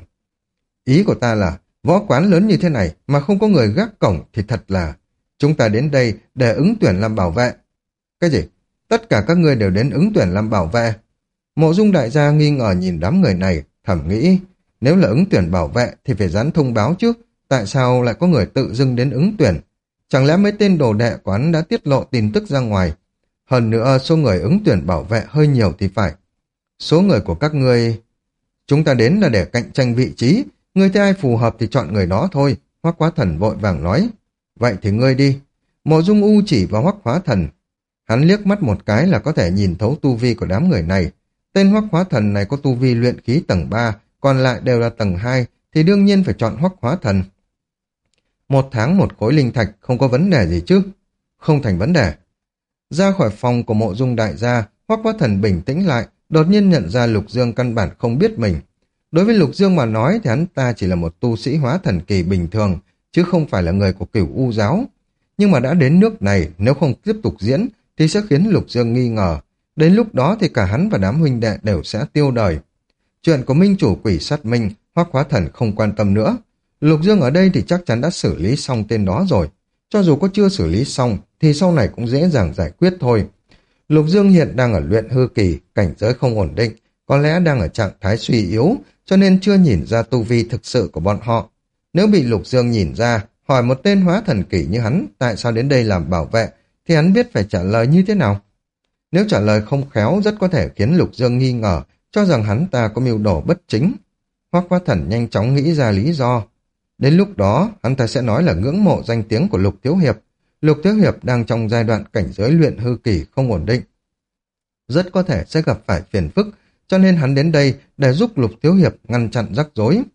Ý của ta là, võ quán lớn như thế này mà không có người gác cổng thì thật là... Chúng ta đến đây để ứng tuyển làm bảo vệ. Cái gì? Tất cả các ngươi đều đến ứng tuyển làm bảo vệ. Mộ Dung đại gia nghi ngờ nhìn đám người này, thầm nghĩ, nếu là ứng tuyển bảo vệ thì phải dán thông báo chứ, tại sao lại có người tự dưng đến ứng tuyển? Chẳng lẽ mấy tên đồ đệ quán đã tiết lộ tin tức ra ngoài? Hơn nữa số người ứng tuyển bảo vệ hơi nhiều thì phải. Số người của các ngươi... Chúng ta đến là để cạnh tranh vị trí, người thấy ai phù hợp thì chọn người đó thôi, Hoắc Hóa Thần vội vàng nói. Vậy thì ngươi đi. Mộ Dung U chỉ vào Hoắc Hóa Thần. Hắn liếc mắt một cái là có thể nhìn thấu tu vi của đám người này. Tên Hoắc Hóa Thần này có tu vi luyện khí tầng 3, còn lại đều là tầng 2, thì đương nhiên phải chọn Hoắc Hóa Thần. 1 tháng 1 khối linh thạch, không có vấn đề gì chứ? Không thành vấn đề. Ra khỏi phòng của Mộ Dung đại gia, Hoắc Hóa Thần bình tĩnh lại, đột nhiên nhận ra Lục Dương căn bản không biết mình. Đối với Lục Dương mà nói thì hắn ta chỉ là một tu sĩ hóa thần kỳ bình thường, chứ không phải là người của Cửu U giáo. Nhưng mà đã đến nước này, nếu không tiếp tục diễn thì sẽ khiến Lục Dương nghi ngờ. Đến lúc đó thì cả hắn và đám huynh đệ đều sẽ tiêu đời. Chuyện của minh chủ quỷ sát minh, Hoắc Hóa Thần không quan tâm nữa. Lục Dương ở đây thì chắc chắn đã xử lý xong tên đó rồi. Cho dù có chưa xử lý xong thì sau này cũng dễ dàng giải quyết thôi. Lục Dương hiện đang ở luyện hư kỳ, cảnh giới không ổn định, có lẽ đang ở trạng thái suy yếu, cho nên chưa nhìn ra tu vi thực sự của bọn họ. Nếu bị Lục Dương nhìn ra, hỏi một tên hóa thần kỳ như hắn tại sao đến đây làm bảo vệ, thì hắn biết phải trả lời như thế nào. Nếu trả lời không khéo rất có thể khiến Lục Dương nghi ngờ, cho rằng hắn ta có mưu đồ bất chính. Hoắc Hóa Thần nhanh chóng nghĩ ra lý do. Đến lúc đó, hắn ta sẽ nói là ngưỡng mộ danh tiếng của Lục Thiếu Hiệp. Lục Thiếu Hiệp đang trong giai đoạn cảnh giới luyện hư kỳ không ổn định. Rất có thể sẽ gặp phải phiền phức, cho nên hắn đến đây để giúp Lục Thiếu Hiệp ngăn chặn rắc rối.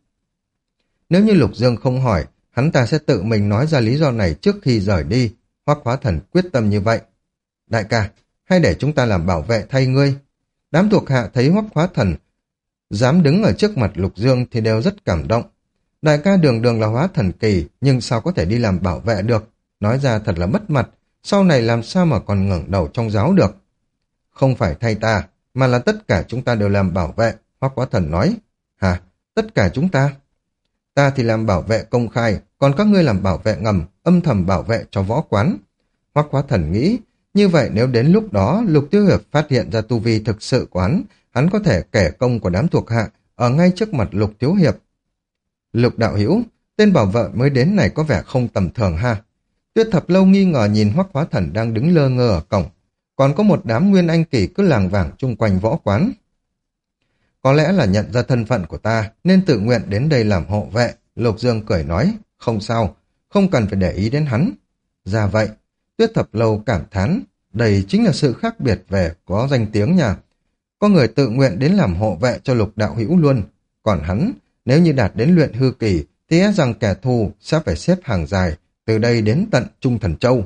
Nếu như Lục Dương không hỏi, hắn ta sẽ tự mình nói ra lý do này trước khi rời đi. Hoắc Hóa Thần quyết tâm như vậy. Đại ca, hay để chúng ta làm bảo vệ thay ngươi. Đám thuộc hạ thấy Hoắc Hóa Thần dám đứng ở trước mặt Lục Dương thì đều rất cảm động. Đại ca đường đường là hóa thần kỳ, nhưng sao có thể đi làm bảo vệ được? Nói ra thật là mất mặt, sau này làm sao mà còn ngẩng đầu trong giáo được? Không phải thay ta, mà là tất cả chúng ta đều làm bảo vệ, Hoắc Hóa Thần nói. Hả? Tất cả chúng ta? Ta thì làm bảo vệ công khai, còn các ngươi làm bảo vệ ngầm, âm thầm bảo vệ cho võ quán. Hoắc Hóa Thần nghĩ, như vậy nếu đến lúc đó Lục Thiếu Hiệp phát hiện ra tu vi thực sự của hắn có thể kể công của đám thuộc hạ ở ngay trước mặt Lục Thiếu Hiệp. Lục đạo hữu, tên bảo vệ mới đến này có vẻ không tầm thường ha. Tuyết Thập Lâu nghi ngờ nhìn Hoắc Hóa Thần đang đứng lơ ngơ ở cổng. Còn có một đám nguyên anh kỳ cứ làng vảng chung quanh võ quán. Có lẽ là nhận ra thân phận của ta nên tự nguyện đến đây làm hộ vệ. Lục Dương cười nói, không sao, không cần phải để ý đến hắn. Ra vậy, Tuyết Thập Lâu cảm thán, đây chính là sự khác biệt về có danh tiếng nha. Có người tự nguyện đến làm hộ vệ cho Lục đạo hữu luôn. Còn hắn, nếu như đạt đến luyện hư kỳ thì e rằng kẻ thù sẽ phải xếp hàng dài từ đây đến tận Trung Thần Châu.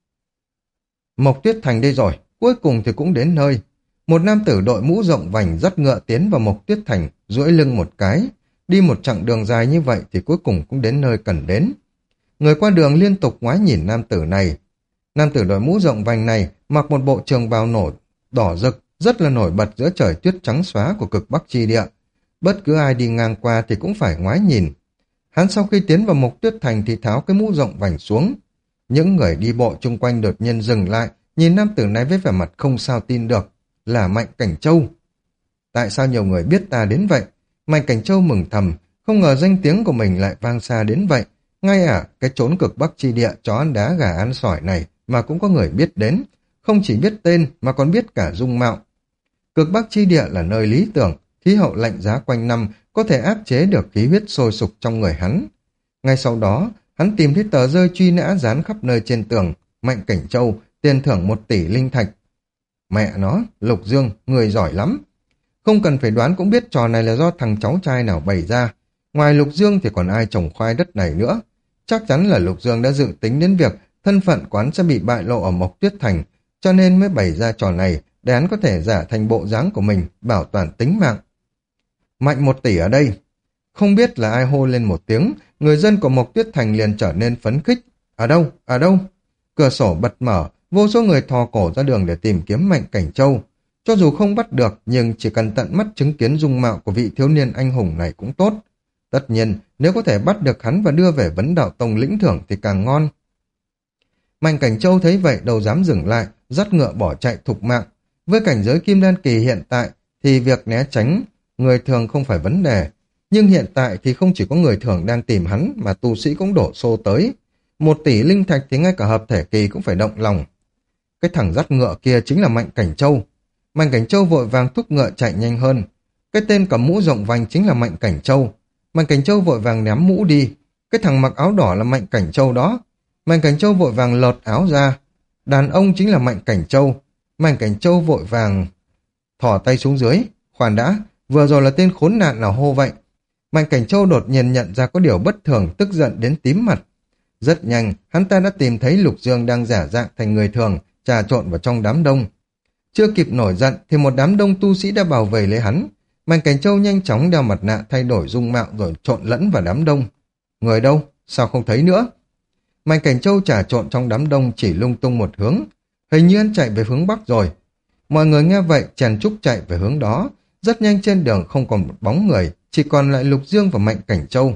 Mộc Tuyết Thành đây rồi, cuối cùng thì cũng đến nơi. Một nam tử đội mũ rộng vành dắt ngựa tiến vào Mộc Tuyết Thành, duỗi lưng một cái. Đi một chặng đường dài như vậy thì cuối cùng cũng đến nơi cần đến. Người qua đường liên tục ngoái nhìn nam tử này. Nam tử đội mũ rộng vành này mặc một bộ trường bào đỏ rực, rất là nổi bật giữa trời tuyết trắng xóa của cực Bắc chi địa. Bất cứ ai đi ngang qua thì cũng phải ngoái nhìn. Hắn sau khi tiến vào Mộc Tuyết Thành thì tháo cái mũ rộng vành xuống. Những người đi bộ chung quanh đột nhiên dừng lại, nhìn nam tử này với vẻ mặt không sao tin được, là Mạnh Cảnh Châu. Tại sao nhiều người biết ta đến vậy? Mạnh Cảnh Châu mừng thầm, không ngờ danh tiếng của mình lại vang xa đến vậy. Ngay cái chốn cực Bắc chi địa chó ăn đá gà ăn sỏi này mà cũng có người biết đến. Không chỉ biết tên mà còn biết cả dung mạo. Cực Bắc chi địa là nơi lý tưởng, khí hậu lạnh giá quanh năm có thể áp chế được khí huyết sôi sục trong người hắn. Ngay sau đó, hắn tìm thấy tờ rơi truy nã dán khắp nơi trên tường. Mạnh Cảnh Châu, tiền thưởng 1 tỷ linh thạch. Mẹ nó, Lục Dương, người giỏi lắm. Không cần phải đoán cũng biết trò này là do thằng cháu trai nào bày ra. Ngoài Lục Dương thì còn ai trồng khoai đất này nữa. Chắc chắn là Lục Dương đã dự tính đến việc thân phận quán sẽ bị bại lộ ở Mộc Tuyết Thành, cho nên mới bày ra trò này để hắn có thể giả thành bộ dáng của mình, bảo toàn tính mạng. Mạnh 1 tỷ ở đây. Không biết là ai hô lên một tiếng, người dân của Mộc Tuyết Thành liền trở nên phấn khích. Ở đâu? Ở đâu? Cửa sổ bật mở, vô số người thò cổ ra đường để tìm kiếm Mạnh Cảnh Châu. Cho dù không bắt được, nhưng chỉ cần tận mắt chứng kiến dung mạo của vị thiếu niên anh hùng này cũng tốt. Tất nhiên, nếu có thể bắt được hắn và đưa về Vấn Đạo Tông lĩnh thưởng thì càng ngon. Mạnh Cảnh Châu thấy vậy đâu dám dừng lại, dắt ngựa bỏ chạy thục mạng. Với cảnh giới Kim Đan kỳ hiện tại thì việc né tránh người thường không phải vấn đề. Nhưng hiện tại thì không chỉ có người thường đang tìm hắn mà tu sĩ cũng đổ xô tới. 1 tỷ linh thạch thì ngay cả hợp thể kỳ cũng phải động lòng. Cái thằng dắt ngựa kia chính là Mạnh Cảnh Châu. Mạnh Cảnh Châu vội vàng thúc ngựa chạy nhanh hơn. Cái tên cầm mũ rộng vành chính là Mạnh Cảnh Châu. Mạnh Cảnh Châu vội vàng ném mũ đi. Cái thằng mặc áo đỏ là Mạnh Cảnh Châu đó. Mạnh Cảnh Châu vội vàng lột áo ra. Đàn ông chính là Mạnh Cảnh Châu. Mạnh Cảnh Châu vội vàng thò tay xuống dưới. Khoan đã, vừa rồi là tên khốn nạn nào hô vậy? Mạnh Cảnh Châu đột nhiên nhận ra có điều bất thường, tức giận đến tím mặt. Rất nhanh, hắn ta đã tìm thấy Lục Dương đang giả dạng thành người thường, trà trộn vào trong đám đông. Chưa kịp nổi giận thì một đám đông tu sĩ đã bảo vệ lấy hắn. Mạnh Cảnh Châu nhanh chóng đeo mặt nạ thay đổi dung mạo rồi trộn lẫn vào đám đông. Người đâu? Sao không thấy nữa? Mạnh Cảnh Châu trà trộn trong đám đông chỉ lung tung một hướng. Hình như hắn chạy về hướng bắc rồi. Mọi người nghe vậy chèn chúc chạy về hướng đó. Rất nhanh trên đường không còn một bóng người, chỉ còn lại Lục Dương và Mạnh Cảnh Châu.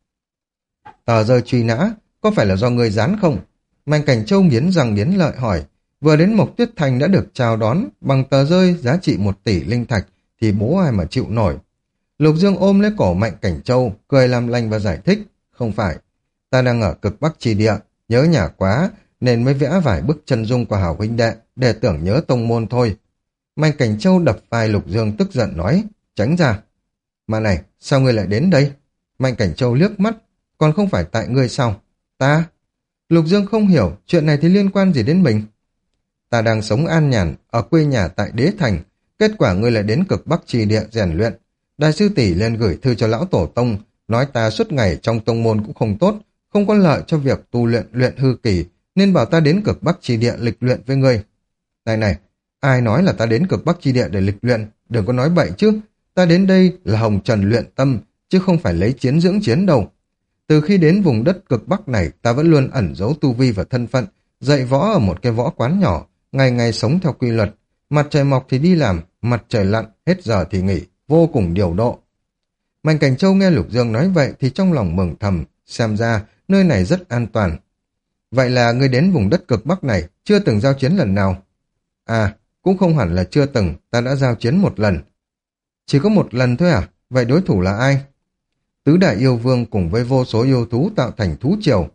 Tờ rơi truy nã, có phải là do người dán không? Mạnh Cảnh Châu nghiến răng nghiến lợi hỏi. Vừa đến Mộc Tuyết Thành đã được chào đón bằng tờ rơi giá trị 1 tỷ linh thạch thì bố ai mà chịu nổi. Lục Dương ôm lấy cổ Mạnh Cảnh Châu, cười làm lành và giải thích. Không phải, ta đang ở cực Bắc Chi Địa, nhớ nhà quá nên mới vẽ vài bức chân dung của hảo huynh đệ để tưởng nhớ tông môn thôi. Mạnh Cảnh Châu đập vai Lục Dương tức giận nói, tránh ra. Mà này, sao ngươi lại đến đây? Mạnh Cảnh Châu liếc mắt, còn không phải tại ngươi sao? Ta? Lục Dương không hiểu, chuyện này thì liên quan gì đến mình? Ta đang sống an nhàn, ở quê nhà tại Đế Thành, kết quả ngươi lại đến cực Bắc Trì Địa rèn luyện. Đại sư tỷ lên gửi thư cho lão tổ tông, nói ta suốt ngày trong tông môn cũng không tốt, không có lợi cho việc tu luyện luyện hư kỳ, nên bảo ta đến cực Bắc Trì Địa lịch luyện với ngươi. Này này, ai nói là ta đến cực Bắc Chi Địa để lịch luyện, đừng có nói bậy chứ. Ta đến đây là hồng trần luyện tâm, chứ không phải lấy chiến dưỡng chiến đâu. Từ khi đến vùng đất cực Bắc này, ta vẫn luôn ẩn giấu tu vi và thân phận, dạy võ ở một cái võ quán nhỏ, ngày ngày sống theo quy luật. Mặt trời mọc thì đi làm, mặt trời lặn, hết giờ thì nghỉ, vô cùng điều độ. Mạnh Cảnh Châu nghe Lục Dương nói vậy thì trong lòng mừng thầm, xem ra nơi này rất an toàn. Vậy là ngươi đến vùng đất cực Bắc này, chưa từng giao chiến lần nào? À, cũng không hẳn là chưa từng, ta đã giao chiến một lần. Chỉ có một lần thôi à? Vậy đối thủ là ai? Tứ đại yêu vương cùng với vô số yêu thú tạo thành thú triều.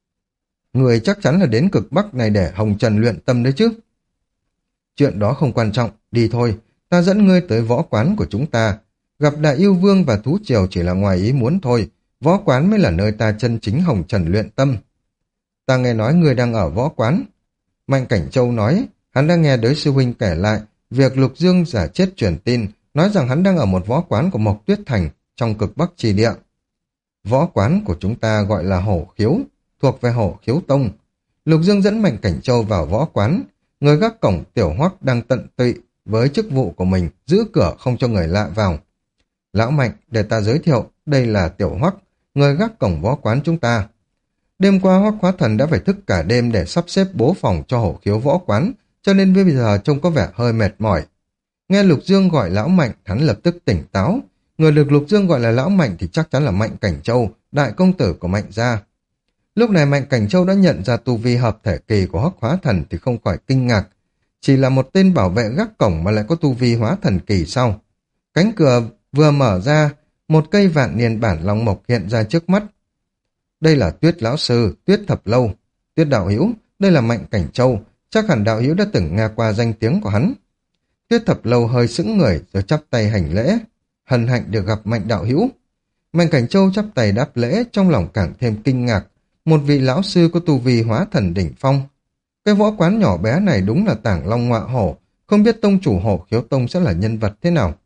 Người chắc chắn là đến cực Bắc này để hồng trần luyện tâm đấy chứ. Chuyện đó không quan trọng, đi thôi, ta dẫn ngươi tới võ quán của chúng ta. Gặp đại yêu vương và thú triều chỉ là ngoài ý muốn thôi, võ quán mới là nơi ta chân chính hồng trần luyện tâm. Ta nghe nói ngươi đang ở võ quán. Mạnh Cảnh Châu nói, hắn đang nghe đới sư huynh kể lại việc Lục Dương giả chết truyền tin, nói rằng hắn đang ở một võ quán của Mộc Tuyết Thành trong cực Bắc Trì Địa. Võ quán của chúng ta gọi là Hổ Khiếu, thuộc về Hổ Khiếu Tông. Lục Dương dẫn Mạnh Cảnh Châu vào võ quán, người gác cổng Tiểu Hoắc đang tận tụy với chức vụ của mình, giữ cửa không cho người lạ vào. Lão Mạnh, để ta giới thiệu, đây là Tiểu Hoắc, người gác cổng võ quán chúng ta. Đêm qua Hoắc Hóa Thần đã phải thức cả đêm để sắp xếp bố phòng cho Hổ Khiếu võ quán, cho nên bây giờ trông có vẻ hơi mệt mỏi. Nghe Lục Dương gọi Lão Mạnh, hắn lập tức tỉnh táo. Người được Lục Dương gọi là Lão Mạnh thì chắc chắn là Mạnh Cảnh Châu, đại công tử của Mạnh gia. Lúc này Mạnh Cảnh Châu đã nhận ra tu vi hợp thể kỳ của Hoắc Hóa Thần thì không khỏi kinh ngạc. Chỉ là một tên bảo vệ gác cổng mà lại có tu vi hóa thần kỳ sao? Cánh cửa vừa mở ra, một cây vạn niên bản long mộc hiện ra trước mắt. Đây là Tuyết lão sư, Tuyết Thập Lâu. Tuyết đạo hữu, đây là Mạnh Cảnh Châu, chắc hẳn đạo hữu đã từng nghe qua danh tiếng của hắn. Tuyết Thập Lâu hơi sững người rồi chắp tay hành lễ. Hân hạnh được gặp Mạnh đạo hữu. Mạnh Cảnh Châu chắp tay đáp lễ, trong lòng càng thêm kinh ngạc. Một vị lão sư có tu vi hóa thần đỉnh phong. Cái võ quán nhỏ bé này đúng là tảng long ngọa hổ, không biết tông chủ Hổ Khiếu Tông sẽ là nhân vật thế nào.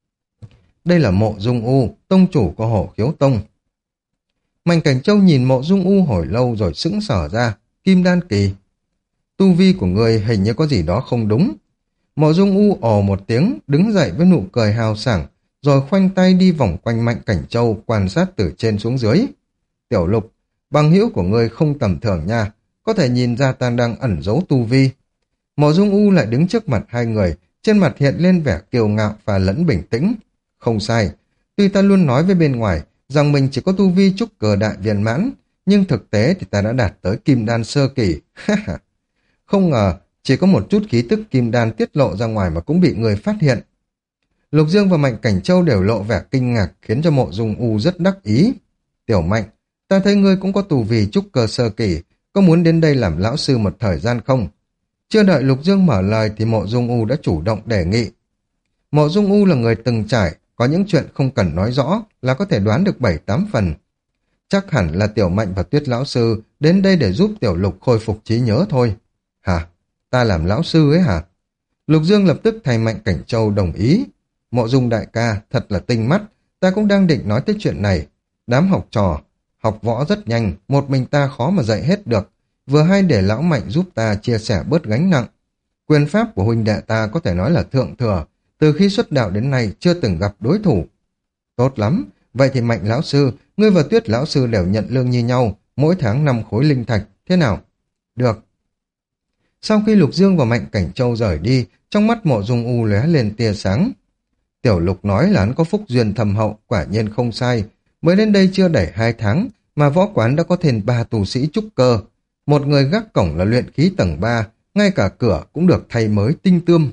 Đây là Mộ Dung U, tông chủ của Hổ Khiếu Tông. Mạnh Cảnh Châu nhìn Mộ Dung U hồi lâu rồi sững sờ ra, Kim Đan kỳ. Tu vi của người hình như có gì đó không đúng. Mộ Dung U ồ một tiếng, đứng dậy với nụ cười hào sảng, rồi khoanh tay đi vòng quanh Mạnh Cảnh Châu quan sát từ trên xuống dưới. Tiểu Lục, bằng hữu của ngươi không tầm thường nha, có thể nhìn ra ta đang ẩn giấu tu vi. Mộ Dung U lại đứng trước mặt hai người, trên mặt hiện lên vẻ kiêu ngạo và lẫn bình tĩnh. Không sai, tuy ta luôn nói với bên ngoài rằng mình chỉ có tu vi trúc cơ đại viên mãn, nhưng thực tế thì ta đã đạt tới kim đan sơ kỳ. Không ngờ, chỉ có một chút khí tức kim đan tiết lộ ra ngoài mà cũng bị người phát hiện. Lục Dương và Mạnh Cảnh Châu đều lộ vẻ kinh ngạc khiến cho Mộ Dung U rất đắc ý. Tiểu Mạnh, ta thấy ngươi cũng có tu vi trúc cơ sơ kỳ, có muốn đến đây làm lão sư một thời gian không? Chưa đợi Lục Dương mở lời thì Mộ Dung U đã chủ động đề nghị. Mộ Dung U là người từng trải, có những chuyện không cần nói rõ là có thể đoán được 7-8 phần. Chắc hẳn là Tiểu Mạnh và Tuyết lão sư đến đây để giúp Tiểu Lục khôi phục trí nhớ thôi. Hả? Ta làm lão sư ấy hả? Lục Dương lập tức thay Mạnh Cảnh Châu đồng ý. Mộ Dung đại ca, thật là tinh mắt, ta cũng đang định nói tới chuyện này. Đám học trò, học võ rất nhanh, một mình ta khó mà dạy hết được. Vừa hay để lão Mạnh giúp ta chia sẻ bớt gánh nặng. Quyền pháp của huynh đệ ta có thể nói là thượng thừa, từ khi xuất đạo đến nay chưa từng gặp đối thủ. Tốt lắm, vậy thì Mạnh lão sư, ngươi và Tuyết lão sư đều nhận lương như nhau, mỗi tháng 5 khối linh thạch, thế nào? Được. Sau khi Lục Dương và Mạnh Cảnh Châu rời đi, trong mắt Mộ Dung U lóe lên tia sáng. Tiểu Lục nói là hắn có phúc duyên thâm hậu, quả nhiên không sai. Mới đến đây chưa đầy 2 tháng, mà võ quán đã có thêm 3 tu sĩ trúc cơ. Một người gác cổng là luyện khí tầng 3, ngay cả cửa cũng được thay mới tinh tươm.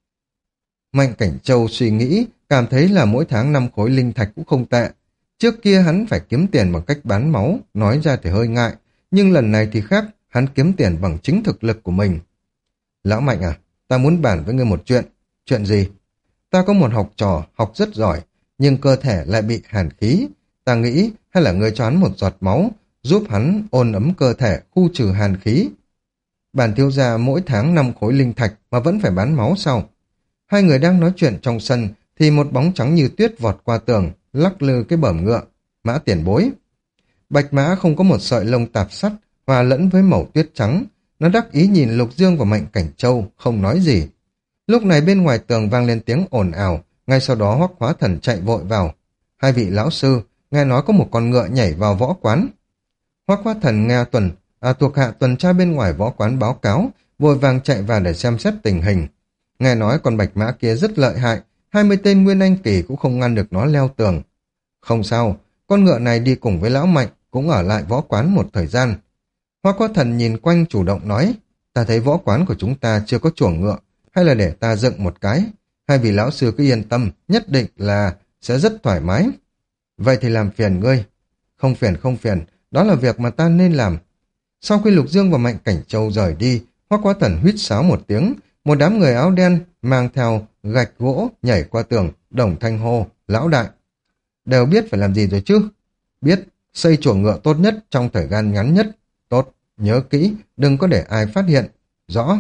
Mạnh Cảnh Châu suy nghĩ, cảm thấy là mỗi tháng 5 khối linh thạch cũng không tệ. Trước kia hắn phải kiếm tiền bằng cách bán máu, nói ra thì hơi ngại, nhưng lần này thì khác, hắn kiếm tiền bằng chính thực lực của mình. Lão Mạnh à, ta muốn bàn với ngươi một chuyện. Chuyện gì? Ta có một học trò, học rất giỏi, nhưng cơ thể lại bị hàn khí. Ta nghĩ hay là ngươi cho hắn một giọt máu, giúp hắn ôn ấm cơ thể, khu trừ hàn khí. Bản thiếu gia mỗi tháng 5 khối linh thạch mà vẫn phải bán máu sao? Hai người đang nói chuyện trong sân, thì một bóng trắng như tuyết vọt qua tường, lắc lư cái bờm ngựa. Mã tiền bối. Bạch mã không có một sợi lông tạp sắt, hòa lẫn với màu tuyết trắng. Nó đắc ý nhìn Lục Dương và Mạnh Cảnh Châu, không nói gì. Lúc này bên ngoài tường vang lên tiếng ồn ào, ngay sau đó Hoắc Hóa Thần chạy vội vào. Hai vị lão sư, nghe nói có một con ngựa nhảy vào võ quán. Hoắc Hóa Thần nghe thuộc hạ tuần tra bên ngoài võ quán báo cáo, vội vàng chạy vào để xem xét tình hình. Nghe nói con bạch mã kia rất lợi hại, 20 tên Nguyên Anh Kỳ cũng không ngăn được nó leo tường. Không sao, con ngựa này đi cùng với lão Mạnh, cũng ở lại võ quán một thời gian. Hoắc Hóa Thần nhìn quanh chủ động nói, ta thấy võ quán của chúng ta chưa có chuồng ngựa, hay là để ta dựng một cái. Hai vị lão sư cứ yên tâm, nhất định là sẽ rất thoải mái. Vậy thì làm phiền ngươi. Không phiền, đó là việc mà ta nên làm. Sau khi Lục Dương và Mạnh Cảnh Châu rời đi, Hoắc Hóa Thần huýt sáo một tiếng, một đám người áo đen mang theo gạch gỗ nhảy qua tường, đồng thanh hô, lão đại. Đều biết phải làm gì rồi chứ? Biết, xây chuồng ngựa tốt nhất trong thời gian ngắn nhất. Tốt, nhớ kỹ, đừng có để ai phát hiện. Rõ.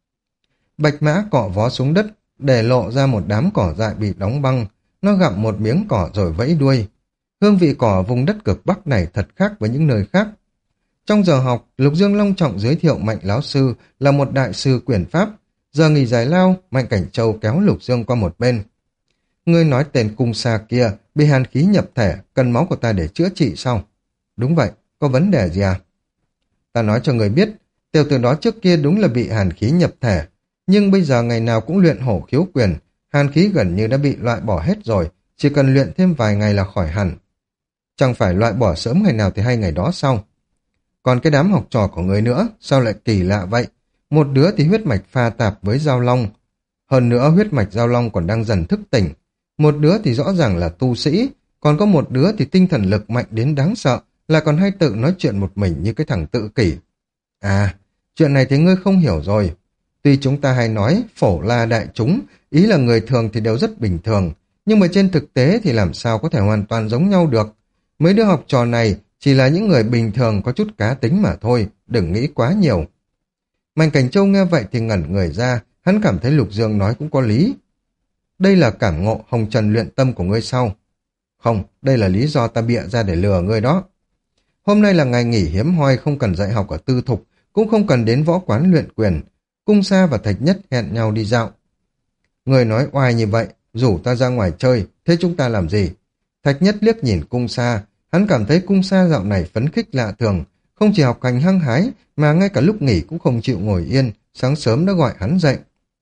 Bạch mã cọ vó xuống đất, để lộ ra một đám cỏ dại bị đóng băng. Nó gặm một miếng cỏ rồi vẫy đuôi. Hương vị cỏ vùng đất cực Bắc này thật khác với những nơi khác. Trong giờ học, Lục Dương long trọng giới thiệu Mạnh lão sư là một đại sư quyền pháp. Giờ nghỉ giải lao, Mạnh Cảnh Châu kéo Lục Dương qua một bên. Ngươi nói tên cung xa kia bị hàn khí nhập thể, cần máu của ta để chữa trị sao? Đúng vậy, có vấn đề gì à? Ta nói cho người biết, tiểu tử đó trước kia đúng là bị hàn khí nhập thể, nhưng bây giờ ngày nào cũng luyện hổ khiếu quyền, hàn khí gần như đã bị loại bỏ hết rồi, chỉ cần luyện thêm vài ngày là khỏi hẳn. Chẳng phải loại bỏ sớm ngày nào thì hay ngày đó sao? Còn cái đám học trò của người nữa, sao lại kỳ lạ vậy? Một đứa thì huyết mạch pha tạp với giao long, hơn nữa huyết mạch giao long còn đang dần thức tỉnh. Một đứa thì rõ ràng là tu sĩ, còn có một đứa thì tinh thần lực mạnh đến đáng sợ, là còn hay tự nói chuyện một mình như cái thằng tự kỷ. À, chuyện này thì ngươi không hiểu rồi. Tuy chúng ta hay nói phổ la đại chúng, ý là người thường thì đều rất bình thường, nhưng mà trên thực tế thì làm sao có thể hoàn toàn giống nhau được. Mấy đứa học trò này chỉ là những người bình thường có chút cá tính mà thôi, đừng nghĩ quá nhiều. Mạnh Cảnh Châu nghe vậy thì ngẩn người ra, hắn cảm thấy Lục Dương nói cũng có lý. Đây là cảm ngộ hồng trần luyện tâm của ngươi sau. Không, đây là lý do ta bịa ra để lừa ngươi đó. Hôm nay là ngày nghỉ hiếm hoi, không cần dạy học ở tư thục, cũng không cần đến võ quán luyện quyền. Cung Sa và Thạch Nhất hẹn nhau đi dạo. Người nói oai như vậy, rủ ta ra ngoài chơi, thế chúng ta làm gì? Thạch Nhất liếc nhìn Cung Sa, hắn cảm thấy Cung Sa dạo này phấn khích lạ thường, không chỉ học hành hăng hái, mà ngay cả lúc nghỉ cũng không chịu ngồi yên, sáng sớm đã gọi hắn dậy.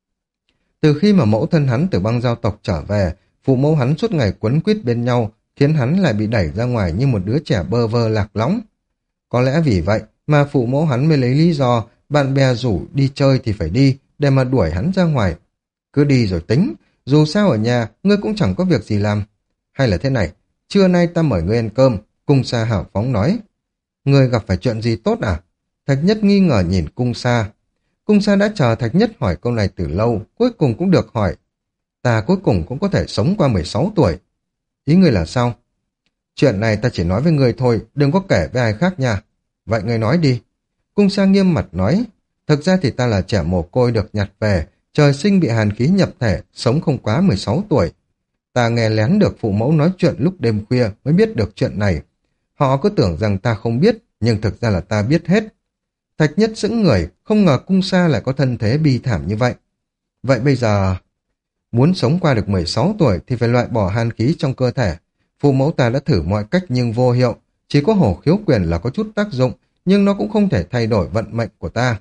Từ khi mà mẫu thân hắn từ băng giao tộc trở về, phụ mẫu hắn suốt ngày quấn quýt bên nhau, khiến hắn lại bị đẩy ra ngoài như một đứa trẻ bơ vơ lạc lõng. Có lẽ vì vậy mà phụ mẫu hắn mới lấy lý do bạn bè rủ đi chơi thì phải đi, để mà đuổi hắn ra ngoài. Cứ đi rồi tính, dù sao ở nhà ngươi cũng chẳng có việc gì làm. Hay là thế này, trưa nay ta mời ngươi ăn cơm, Cung Sa hào phóng nói. Ngươi gặp phải chuyện gì tốt à? Thạch Nhất nghi ngờ nhìn Cung Sa. Cung Sa đã chờ Thạch Nhất hỏi câu này từ lâu, cuối cùng cũng được hỏi. Ta cuối cùng cũng có thể sống qua 16 tuổi. Ý ngươi là sao? Chuyện này ta chỉ nói với ngươi thôi, đừng có kể với ai khác nha. Vậy ngươi nói đi. Cung Sa nghiêm mặt nói. Thực ra thì ta là trẻ mồ côi được nhặt về, trời sinh bị hàn khí nhập thể, sống không quá 16 tuổi. Ta nghe lén được phụ mẫu nói chuyện lúc đêm khuya mới biết được chuyện này. Họ cứ tưởng rằng ta không biết, nhưng thực ra là ta biết hết. Thạch Nhất sững người, không ngờ Cung Sa lại có thân thế bi thảm như vậy. Vậy bây giờ, muốn sống qua được 16 tuổi thì phải loại bỏ hàn khí trong cơ thể. Phụ mẫu ta đã thử mọi cách nhưng vô hiệu, chỉ có hổ khiếu quyền là có chút tác dụng, nhưng nó cũng không thể thay đổi vận mệnh của ta.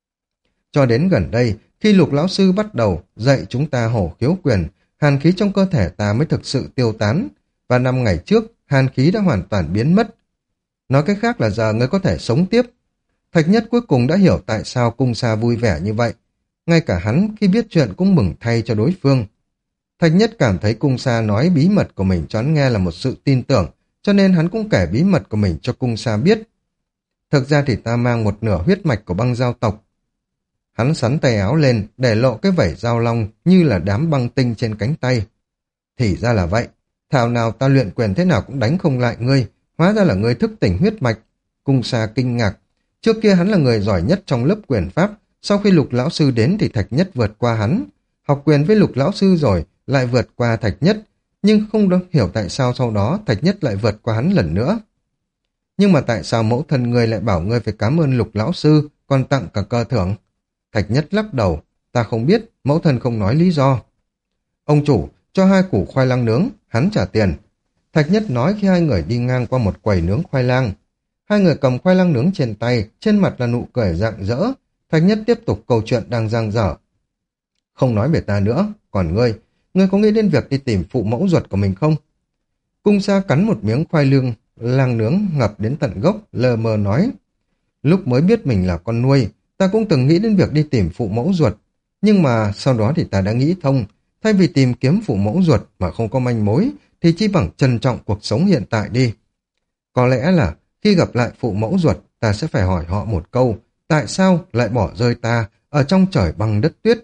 Cho đến gần đây, khi Lục lão sư bắt đầu dạy chúng ta hổ khiếu quyền, hàn khí trong cơ thể ta mới thực sự tiêu tán, và 5 ngày trước, hàn khí đã hoàn toàn biến mất. Nói cách khác là giờ ngươi có thể sống tiếp. Thạch Nhất cuối cùng đã hiểu tại sao Cung Sa vui vẻ như vậy. Ngay cả hắn khi biết chuyện cũng mừng thay cho đối phương. Thạch Nhất cảm thấy Cung Sa nói bí mật của mình cho hắn nghe là một sự tin tưởng, cho nên hắn cũng kể bí mật của mình cho Cung Sa biết. Thực ra thì ta mang một nửa huyết mạch của băng giao tộc. Hắn sắn tay áo lên, để lộ cái vảy giao long như là đám băng tinh trên cánh tay. Thì ra là vậy, thảo nào ta luyện quyền thế nào cũng đánh không lại ngươi, hóa ra là ngươi thức tỉnh huyết mạch. Cung Sa kinh ngạc, trước kia hắn là người giỏi nhất trong lớp quyền pháp, sau khi Lục lão sư đến thì Thạch Nhất vượt qua hắn. Học quyền với Lục lão sư rồi, lại vượt qua Thạch Nhất, nhưng không được hiểu tại sao sau đó Thạch Nhất lại vượt qua hắn lần nữa. Nhưng mà tại sao mẫu thân ngươi lại bảo ngươi phải cảm ơn Lục lão sư, còn tặng cả cơ thưởng? Thạch Nhất lắc đầu, ta không biết, mẫu thân không nói lý do. Ông chủ, cho 2 củ khoai lang nướng, hắn trả tiền. Thạch Nhất nói khi hai người đi ngang qua một quầy nướng khoai lang. Hai người cầm khoai lang nướng trên tay, trên mặt là nụ cười rạng rỡ. Thạch Nhất tiếp tục câu chuyện đang dang dở. Không nói về ta nữa, còn ngươi có nghĩ đến việc đi tìm phụ mẫu ruột của mình không? Cung Sa cắn một miếng khoai lang nướng ngập đến tận gốc, lờ mờ nói. Lúc mới biết mình là con nuôi, ta cũng từng nghĩ đến việc đi tìm phụ mẫu ruột. Nhưng mà sau đó thì ta đã nghĩ thông, thay vì tìm kiếm phụ mẫu ruột mà không có manh mối, thì chi bằng trân trọng cuộc sống hiện tại đi. Có lẽ là khi gặp lại phụ mẫu ruột, ta sẽ phải hỏi họ một câu, tại sao lại bỏ rơi ta ở trong trời băng đất tuyết?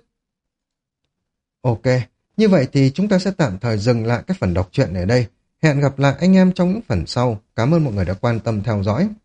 Ok, như vậy thì chúng ta sẽ tạm thời dừng lại cái phần đọc truyện ở đây. Hẹn gặp lại anh em trong những phần sau. Cảm ơn mọi người đã quan tâm theo dõi.